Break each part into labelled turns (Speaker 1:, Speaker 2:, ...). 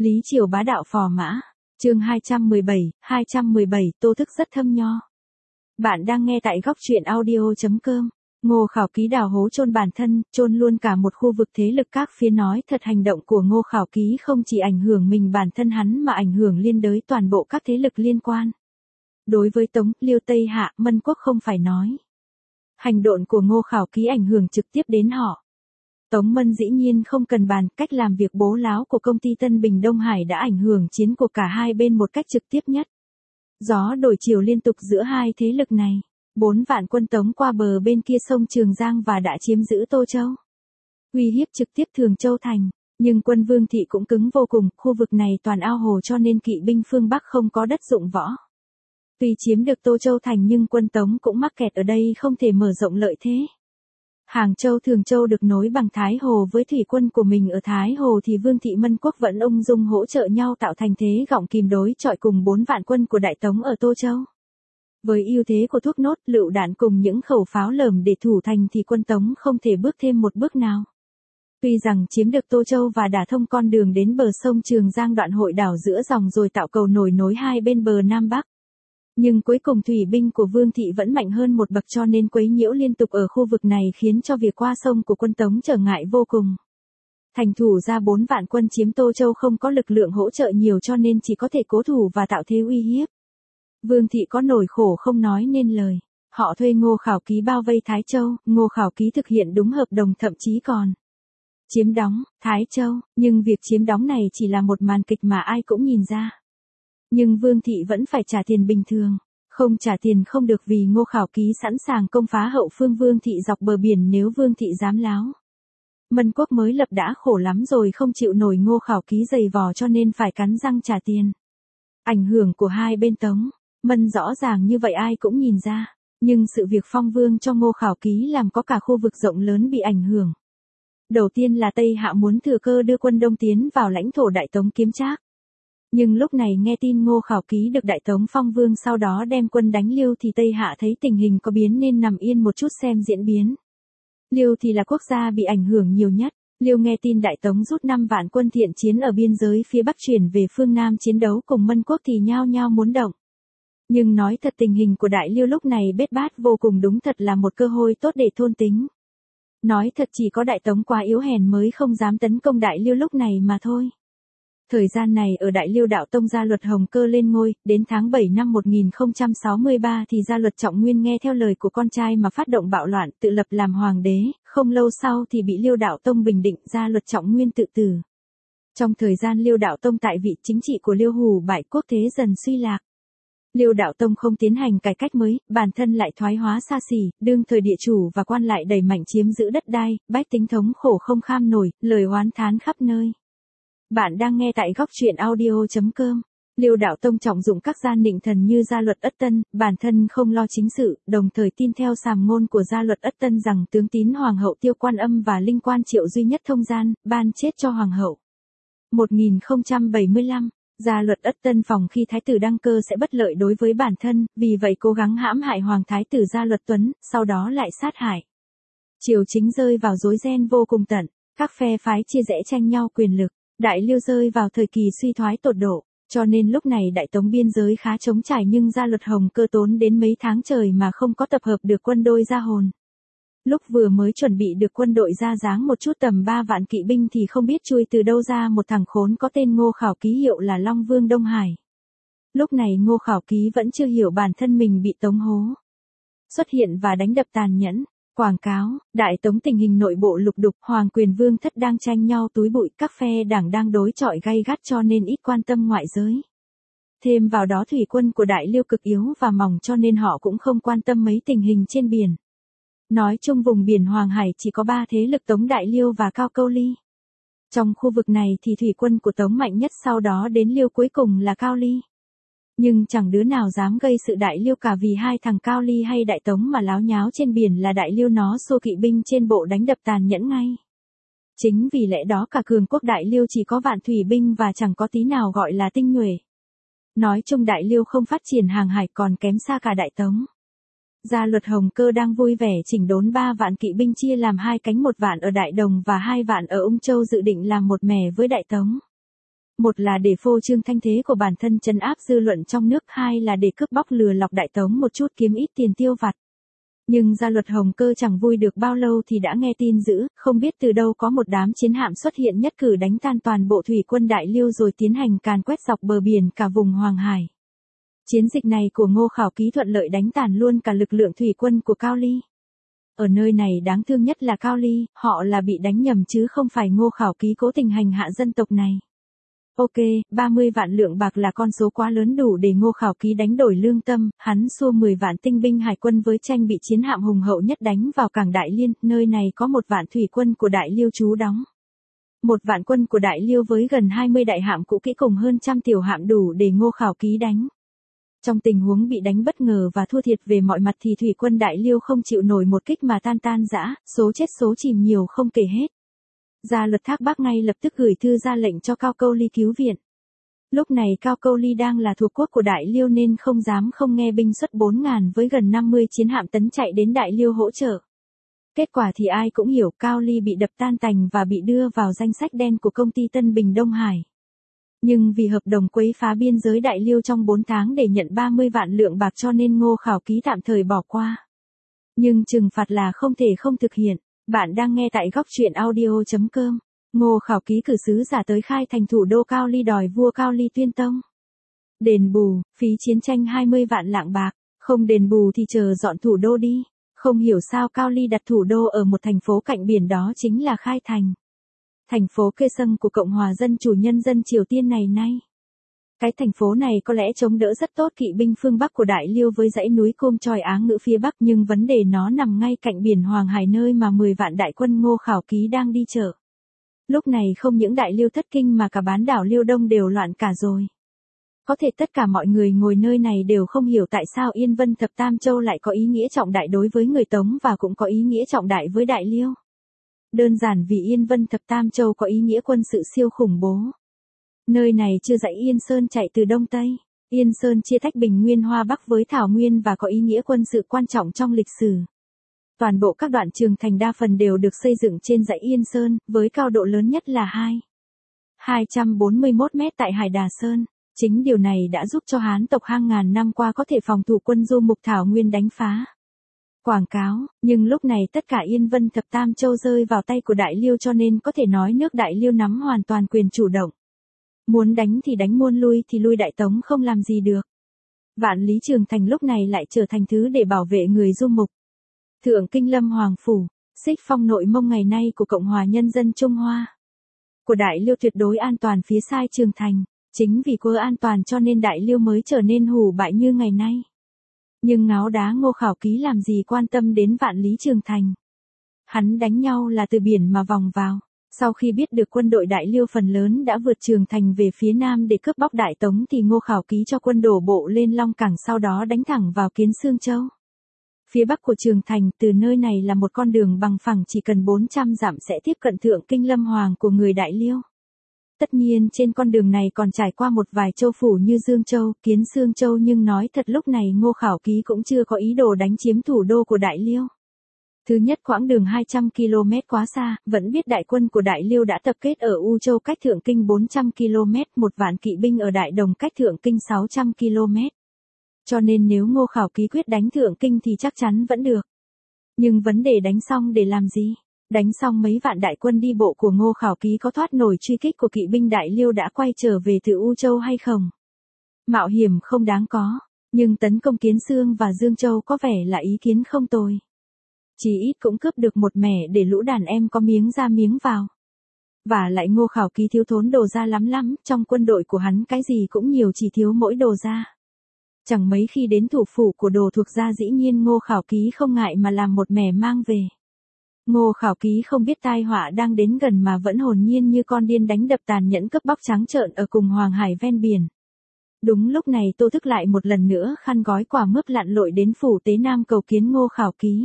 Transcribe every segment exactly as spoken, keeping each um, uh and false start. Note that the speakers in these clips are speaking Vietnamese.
Speaker 1: Lý Triều bá đạo phò mã, chương hai trăm mười bảy, hai trăm mười bảy tô thức rất thâm nho. Bạn đang nghe tại góc truyện audio chấm com. Ngô Khảo Ký đào hố chôn bản thân, chôn luôn cả một khu vực thế lực các phía. Nói thật, hành động của Ngô Khảo Ký không chỉ ảnh hưởng mình bản thân hắn mà ảnh hưởng liên đới toàn bộ các thế lực liên quan. Đối với Tống, Liêu, Tây Hạ, Mân Quốc không phải nói. Hành động của Ngô Khảo Ký ảnh hưởng trực tiếp đến họ. Tống Mân dĩ nhiên không cần bàn, cách làm việc bố láo của công ty Tân Bình Đông Hải đã ảnh hưởng chiến của cả hai bên một cách trực tiếp nhất. Gió đổi chiều liên tục giữa hai thế lực này. Bốn vạn quân Tống qua bờ bên kia sông Trường Giang và đã chiếm giữ Tô Châu. Uy hiếp trực tiếp Thường Châu thành, nhưng quân Vương Thị cũng cứng vô cùng, khu vực này toàn ao hồ cho nên kỵ binh phương Bắc không có đất dụng võ. Tuy chiếm được Tô Châu thành nhưng quân Tống cũng mắc kẹt ở đây, không thể mở rộng lợi thế. Hàng Châu Thường Châu được nối bằng Thái Hồ với thủy quân của mình ở Thái Hồ thì Vương Thị Mân Quốc vẫn ung dung hỗ trợ nhau tạo thành thế gọng kìm đối chọi cùng bốn vạn quân của Đại Tống ở Tô Châu. Với ưu thế của thuốc nốt, lựu đạn cùng những khẩu pháo lởm để thủ thành thì quân Tống không thể bước thêm một bước nào. Tuy rằng chiếm được Tô Châu và đả thông con đường đến bờ sông Trường Giang đoạn hội đảo giữa dòng rồi tạo cầu nổi nối hai bên bờ Nam Bắc. Nhưng cuối cùng thủy binh của Vương Thị vẫn mạnh hơn một bậc cho nên quấy nhiễu liên tục ở khu vực này khiến cho việc qua sông của quân Tống trở ngại vô cùng. Thành thủ ra bốn vạn quân chiếm Tô Châu không có lực lượng hỗ trợ nhiều cho nên chỉ có thể cố thủ và tạo thế uy hiếp. Vương Thị có nỗi khổ không nói nên lời. Họ thuê Ngô Khảo Ký bao vây Thái Châu, Ngô Khảo Ký thực hiện đúng hợp đồng, thậm chí còn chiếm đóng Thái Châu, nhưng việc chiếm đóng này chỉ là một màn kịch mà ai cũng nhìn ra. Nhưng Vương Thị vẫn phải trả tiền bình thường, không trả tiền không được vì Ngô Khảo Ký sẵn sàng công phá hậu phương Vương Thị dọc bờ biển nếu Vương Thị dám láo. Mân Quốc mới lập đã khổ lắm rồi không chịu nổi Ngô Khảo Ký giày vò cho nên phải cắn răng trả tiền. Ảnh hưởng của hai bên Tống, Mân rõ ràng như vậy ai cũng nhìn ra, nhưng sự việc phong vương cho Ngô Khảo Ký làm có cả khu vực rộng lớn bị ảnh hưởng. Đầu tiên là Tây Hạ muốn thừa cơ đưa quân Đông tiến vào lãnh thổ Đại Tống kiếm trác. Nhưng lúc này nghe tin Ngô Khảo Ký được Đại Tống phong vương sau đó đem quân đánh Liêu thì Tây Hạ thấy tình hình có biến nên nằm yên một chút xem diễn biến. Liêu thì là quốc gia bị ảnh hưởng nhiều nhất. Liêu nghe tin Đại Tống rút năm vạn quân thiện chiến ở biên giới phía Bắc chuyển về phương Nam chiến đấu cùng Mân Quốc thì nhao nhao muốn động. Nhưng nói thật tình hình của Đại Liêu lúc này bết bát vô cùng, đúng thật là một cơ hội tốt để thôn tính. Nói thật chỉ có Đại Tống quá yếu hèn mới không dám tấn công Đại Liêu lúc này mà thôi. Thời gian này ở Đại Liêu Đạo Tông Gia Luật Hồng Cơ lên ngôi, đến tháng bảy năm một nghìn không trăm sáu mươi ba thì Gia Luật Trọng Nguyên nghe theo lời của con trai mà phát động bạo loạn, tự lập làm hoàng đế, không lâu sau thì bị Liêu Đạo Tông bình định, Gia Luật Trọng Nguyên tự tử. Trong thời gian Liêu Đạo Tông tại vị, chính trị của Liêu hủ bại, quốc thế dần suy lạc. Liêu Đạo Tông không tiến hành cải cách mới, bản thân lại thoái hóa xa xỉ, đương thời địa chủ và quan lại đẩy mạnh chiếm giữ đất đai, bách tính thống khổ không kham nổi, lời oán thán khắp nơi. Bạn đang nghe tại góc truyện audio chấm com. Liêu Đạo Tông trọng dụng các gia nịnh thần như Gia Luật Ất Tân, bản thân không lo chính sự, đồng thời tin theo sàm ngôn của Gia Luật Ất Tân rằng tướng tín Hoàng hậu Tiêu Quan Âm và Linh Quan Triệu duy nhất thông gian, ban chết cho Hoàng hậu. một nghìn không trăm bảy mươi lăm, Gia Luật Ất Tân phòng khi Thái tử đăng cơ sẽ bất lợi đối với bản thân, vì vậy cố gắng hãm hại Hoàng Thái tử Gia Luật Tuấn, sau đó lại sát hại. Triều chính rơi vào rối ren vô cùng tận, các phe phái chia rẽ tranh nhau quyền lực. Đại Liêu rơi vào thời kỳ suy thoái tột độ, cho nên lúc này Đại Tống biên giới khá trống trải nhưng Gia Luật Hồng Cơ tốn đến mấy tháng trời mà không có tập hợp được quân đôi ra hồn. Lúc vừa mới chuẩn bị được quân đội ra dáng một chút tầm ba vạn kỵ binh thì không biết chui từ đâu ra một thằng khốn có tên Ngô Khảo Ký hiệu là Long Vương Đông Hải. Lúc này Ngô Khảo Ký vẫn chưa hiểu bản thân mình bị Tống hố. Xuất hiện và đánh đập tàn nhẫn. Quảng cáo, Đại Tống tình hình nội bộ lục đục, Hoàng quyền Vương thất đang tranh nhau túi bụi, các phe đảng đang đối chọi gay gắt cho nên ít quan tâm ngoại giới. Thêm vào đó thủy quân của Đại Liêu cực yếu và mỏng cho nên họ cũng không quan tâm mấy tình hình trên biển. Nói chung vùng biển Hoàng Hải chỉ có ba thế lực Tống, Đại Liêu và Cao Câu Ly. Trong khu vực này thì thủy quân của Tống mạnh nhất, sau đó đến Liêu, cuối cùng là Cao Ly. Nhưng chẳng đứa nào dám gây sự Đại Liêu cả vì hai thằng Cao Ly hay Đại Tống mà láo nháo trên biển là Đại Liêu nó xô kỵ binh trên bộ đánh đập tàn nhẫn ngay. Chính vì lẽ đó cả cường quốc Đại Liêu chỉ có vạn thủy binh và chẳng có tí nào gọi là tinh nhuệ. Nói chung Đại Liêu không phát triển hàng hải còn kém xa cả Đại Tống. Gia Luật Hồng Cơ đang vui vẻ chỉnh đốn ba vạn kỵ binh chia làm hai cánh, một vạn ở Đại Đồng và hai vạn ở Ung Châu dự định làm một mẻ với Đại Tống. Một là để phô trương thanh thế của bản thân trấn áp dư luận trong nước, hai là để cướp bóc lừa lọc đại tống một chút kiếm ít tiền tiêu vặt. Nhưng gia luật Hồng Cơ chẳng vui được bao lâu thì đã nghe tin dữ, không biết từ đâu có một đám chiến hạm xuất hiện nhất cử đánh tan toàn bộ thủy quân Đại Liêu rồi tiến hành càn quét dọc bờ biển cả vùng Hoàng Hải. Chiến dịch này của Ngô Khảo Ký thuận lợi đánh tàn luôn cả lực lượng thủy quân của Cao Ly. Ở nơi này đáng thương nhất là Cao Ly, họ là bị đánh nhầm chứ không phải Ngô Khảo Ký cố tình hành hạ dân tộc này. Ok, ba mươi vạn lượng bạc là con số quá lớn đủ để Ngô Khảo Ký đánh đổi lương tâm, hắn xua mười vạn tinh binh hải quân với tranh bị chiến hạm hùng hậu nhất đánh vào cảng Đại Liên, nơi này có một vạn thủy quân của Đại Liêu trú đóng. Một vạn quân của Đại Liêu với gần hai mươi đại hạm cũ kỹ cùng hơn trăm tiểu hạm đủ để Ngô Khảo Ký đánh. Trong tình huống bị đánh bất ngờ và thua thiệt về mọi mặt thì thủy quân Đại Liêu không chịu nổi một kích mà tan tan rã, số chết số chìm nhiều không kể hết. Gia luật Thác Bác ngay lập tức gửi thư ra lệnh cho Cao Câu Ly cứu viện. Lúc này Cao Câu Ly đang là thuộc quốc của Đại Liêu nên không dám không nghe binh xuất bốn ngàn với gần năm mươi chiến hạm tấn chạy đến Đại Liêu hỗ trợ. Kết quả thì ai cũng hiểu, Cao Ly bị đập tan tành và bị đưa vào danh sách đen của công ty Tân Bình Đông Hải. Nhưng vì hợp đồng quấy phá biên giới Đại Liêu trong bốn tháng để nhận ba mươi vạn lượng bạc cho nên Ngô Khảo Ký tạm thời bỏ qua. Nhưng trừng phạt là không thể không thực hiện. Bạn đang nghe tại góc truyện audio chấm com. Ngô Khảo Ký cử sứ giả tới khai thành thủ đô Cao Ly đòi vua Cao Ly tuyên tông. Đền bù, phí chiến tranh hai mươi vạn lạng bạc, không đền bù thì chờ dọn thủ đô đi. Không hiểu sao Cao Ly đặt thủ đô ở một thành phố cạnh biển, đó chính là Khai Thành. Thành phố Kaesong của Cộng hòa Dân chủ Nhân dân Triều Tiên này nay. Cái thành phố này có lẽ chống đỡ rất tốt kỵ binh phương Bắc của Đại Liêu với dãy núi Côm Choi Á Ngữ phía Bắc, nhưng vấn đề nó nằm ngay cạnh biển Hoàng Hải nơi mà mười vạn đại quân Ngô Khảo Ký đang đi chợ. Lúc này không những Đại Liêu thất kinh mà cả bán đảo Liêu Đông đều loạn cả rồi. Có thể tất cả mọi người ngồi nơi này đều không hiểu tại sao Yên Vân Thập Tam Châu lại có ý nghĩa trọng đại đối với người Tống và cũng có ý nghĩa trọng đại với Đại Liêu. Đơn giản vì Yên Vân Thập Tam Châu có ý nghĩa quân sự siêu khủng bố. Nơi này chưa dãy Yên Sơn chạy từ Đông Tây. Yên Sơn chia tách Bình Nguyên Hoa Bắc với Thảo Nguyên và có ý nghĩa quân sự quan trọng trong lịch sử. Toàn bộ các đoạn trường thành đa phần đều được xây dựng trên dãy Yên Sơn, với cao độ lớn nhất là hai nghìn hai trăm bốn mươi mốt mét tại Hải Đà Sơn. Chính điều này đã giúp cho Hán tộc hàng ngàn năm qua có thể phòng thủ quân du mục Thảo Nguyên đánh phá. Quảng cáo, nhưng lúc này tất cả Yên Vân Thập Tam Châu rơi vào tay của Đại Liêu cho nên có thể nói nước Đại Liêu nắm hoàn toàn quyền chủ động. Muốn đánh thì đánh, muốn lui thì lui, Đại Tống không làm gì được. Vạn Lý Trường Thành lúc này lại trở thành thứ để bảo vệ người du mục. Thượng Kinh Lâm Hoàng Phủ, Xích Phong Nội Mông ngày nay của Cộng hòa Nhân dân Trung Hoa. Của Đại Liêu tuyệt đối an toàn phía sai Trường Thành. Chính vì quá an toàn cho nên Đại Liêu mới trở nên hủ bại như ngày nay. Nhưng ngáo đá Ngô Khảo Ký làm gì quan tâm đến Vạn Lý Trường Thành. Hắn đánh nhau là từ biển mà vòng vào. Sau khi biết được quân đội Đại Liêu phần lớn đã vượt Trường Thành về phía nam để cướp bóc Đại Tống thì Ngô Khảo Ký cho quân đổ bộ lên Long Cảng, sau đó đánh thẳng vào Kiến Xương Châu. Phía bắc của Trường Thành, từ nơi này là một con đường bằng phẳng chỉ cần bốn trăm dặm sẽ tiếp cận Thượng Kinh Lâm Hoàng của người Đại Liêu. Tất nhiên trên con đường này còn trải qua một vài châu phủ như Dương Châu, Kiến Xương Châu, nhưng nói thật lúc này Ngô Khảo Ký cũng chưa có ý đồ đánh chiếm thủ đô của Đại Liêu. Thứ nhất, quãng đường hai trăm ki lô mét quá xa, vẫn biết đại quân của Đại Liêu đã tập kết ở U Châu cách Thượng Kinh bốn trăm ki lô mét, một vạn kỵ binh ở Đại Đồng cách Thượng Kinh sáu trăm ki lô mét. Cho nên nếu Ngô Khảo Ký quyết đánh Thượng Kinh thì chắc chắn vẫn được. Nhưng vấn đề đánh xong để làm gì? Đánh xong mấy vạn đại quân đi bộ của Ngô Khảo Ký có thoát nổi truy kích của kỵ binh Đại Liêu đã quay trở về từ U Châu hay không? Mạo hiểm không đáng có, nhưng tấn công Kiến Xương và Dương Châu có vẻ là ý kiến không tồi. Chỉ ít cũng cướp được một mẻ để lũ đàn em có miếng ra miếng vào. Và lại Ngô Khảo Ký thiếu thốn đồ ra lắm lắm, trong quân đội của hắn cái gì cũng nhiều, chỉ thiếu mỗi đồ ra. Chẳng mấy khi đến thủ phủ của đồ thuộc gia dĩ nhiên Ngô Khảo Ký không ngại mà làm một mẻ mang về. Ngô Khảo Ký không biết tai họa đang đến gần mà vẫn hồn nhiên như con điên đánh đập tàn nhẫn cướp bóc trắng trợn ở cùng Hoàng Hải ven biển. Đúng lúc này Tô Thức lại một lần nữa khăn gói quả mướp lặn lội đến phủ Tế Nam cầu kiến Ngô Khảo Ký.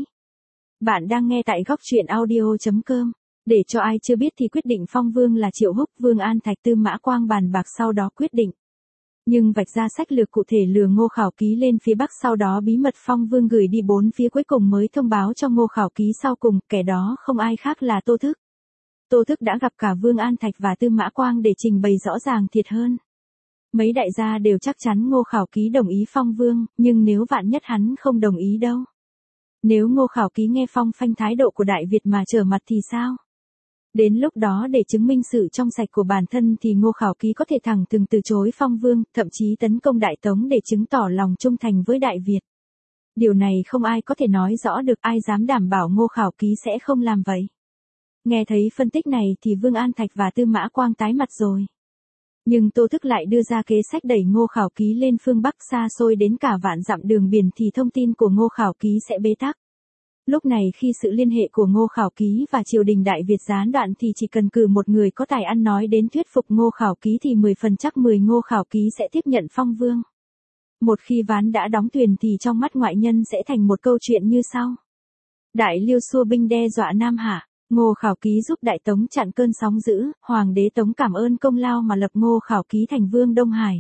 Speaker 1: Bạn đang nghe tại góc truyện audio chấm com. Để cho ai chưa biết thì quyết định phong vương là Triệu Húc, Vương An Thạch, Tư Mã Quang bàn bạc sau đó quyết định. Nhưng vạch ra sách lược cụ thể lừa Ngô Khảo Ký lên phía Bắc, sau đó bí mật phong vương gửi đi bốn phía cuối cùng mới thông báo cho Ngô Khảo Ký sau cùng, kẻ đó không ai khác là Tô Thức. Tô Thức đã gặp cả Vương An Thạch và Tư Mã Quang để trình bày rõ ràng thiệt hơn. Mấy đại gia đều chắc chắn Ngô Khảo Ký đồng ý phong vương, nhưng nếu vạn nhất hắn không đồng ý đâu. Nếu Ngô Khảo Ký nghe phong phanh thái độ của Đại Việt mà trở mặt thì sao? Đến lúc đó để chứng minh sự trong sạch của bản thân thì Ngô Khảo Ký có thể thẳng thừng từ chối phong vương, thậm chí tấn công Đại Tống để chứng tỏ lòng trung thành với Đại Việt. Điều này không ai có thể nói rõ được, ai dám đảm bảo Ngô Khảo Ký sẽ không làm vậy. Nghe thấy phân tích này thì Vương An Thạch và Tư Mã Quang tái mặt rồi. Nhưng Tô Thức lại đưa ra kế sách đẩy Ngô Khảo Ký lên phương Bắc xa xôi đến cả vạn dặm đường biển thì thông tin của Ngô Khảo Ký sẽ bế tắc. Lúc này khi sự liên hệ của Ngô Khảo Ký và triều đình Đại Việt gián đoạn thì chỉ cần cử một người có tài ăn nói đến thuyết phục Ngô Khảo Ký thì mười phần chắc mười Ngô Khảo Ký sẽ tiếp nhận phong vương. Một khi ván đã đóng thuyền thì trong mắt ngoại nhân sẽ thành một câu chuyện như sau. Đại Liêu xua binh đe dọa Nam Hạ, Ngô Khảo Ký giúp Đại Tống chặn cơn sóng dữ, Hoàng đế Tống cảm ơn công lao mà lập Ngô Khảo Ký thành vương Đông Hải.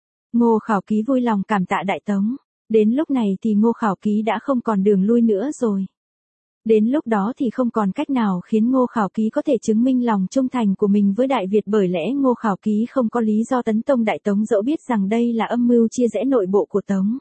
Speaker 1: Ngô Khảo Ký vui lòng cảm tạ Đại Tống. Đến lúc này thì Ngô Khảo Ký đã không còn đường lui nữa rồi. Đến lúc đó thì không còn cách nào khiến Ngô Khảo Ký có thể chứng minh lòng trung thành của mình với Đại Việt, bởi lẽ Ngô Khảo Ký không có lý do tấn công Đại Tống dẫu biết rằng đây là âm mưu chia rẽ nội bộ của Tống.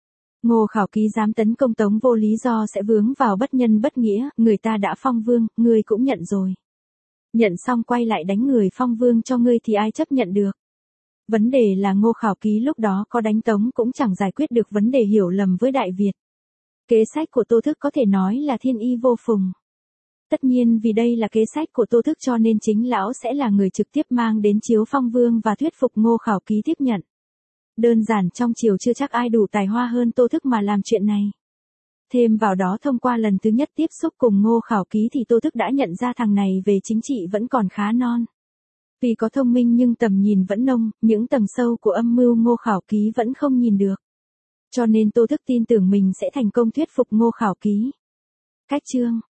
Speaker 1: Ngô Khảo Ký dám tấn công Tống vô lý do sẽ vướng vào bất nhân bất nghĩa, người ta đã phong vương, ngươi cũng nhận rồi. Nhận xong quay lại đánh người phong vương cho ngươi thì ai chấp nhận được. Vấn đề là Ngô Khảo Ký lúc đó có đánh Tống cũng chẳng giải quyết được vấn đề hiểu lầm với Đại Việt. Kế sách của Tô Thức có thể nói là thiên y vô phùng. Tất nhiên vì đây là kế sách của Tô Thức cho nên chính lão sẽ là người trực tiếp mang đến chiếu phong vương và thuyết phục Ngô Khảo Ký tiếp nhận. Đơn giản trong triều chưa chắc ai đủ tài hoa hơn Tô Thức mà làm chuyện này. Thêm vào đó thông qua lần thứ nhất tiếp xúc cùng Ngô Khảo Ký thì Tô Thức đã nhận ra thằng này về chính trị vẫn còn khá non. Vì có thông minh nhưng tầm nhìn vẫn nông, những tầng sâu của âm mưu Ngô Khảo Ký vẫn không nhìn được. Cho nên Tô Thức tin tưởng mình sẽ thành công thuyết phục Ngô Khảo Ký. Cách chương